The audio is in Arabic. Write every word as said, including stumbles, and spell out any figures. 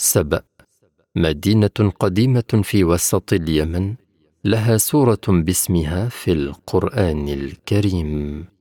سبأ مدينة قديمة في وسط اليمن، لها سورة باسمها في القرآن الكريم.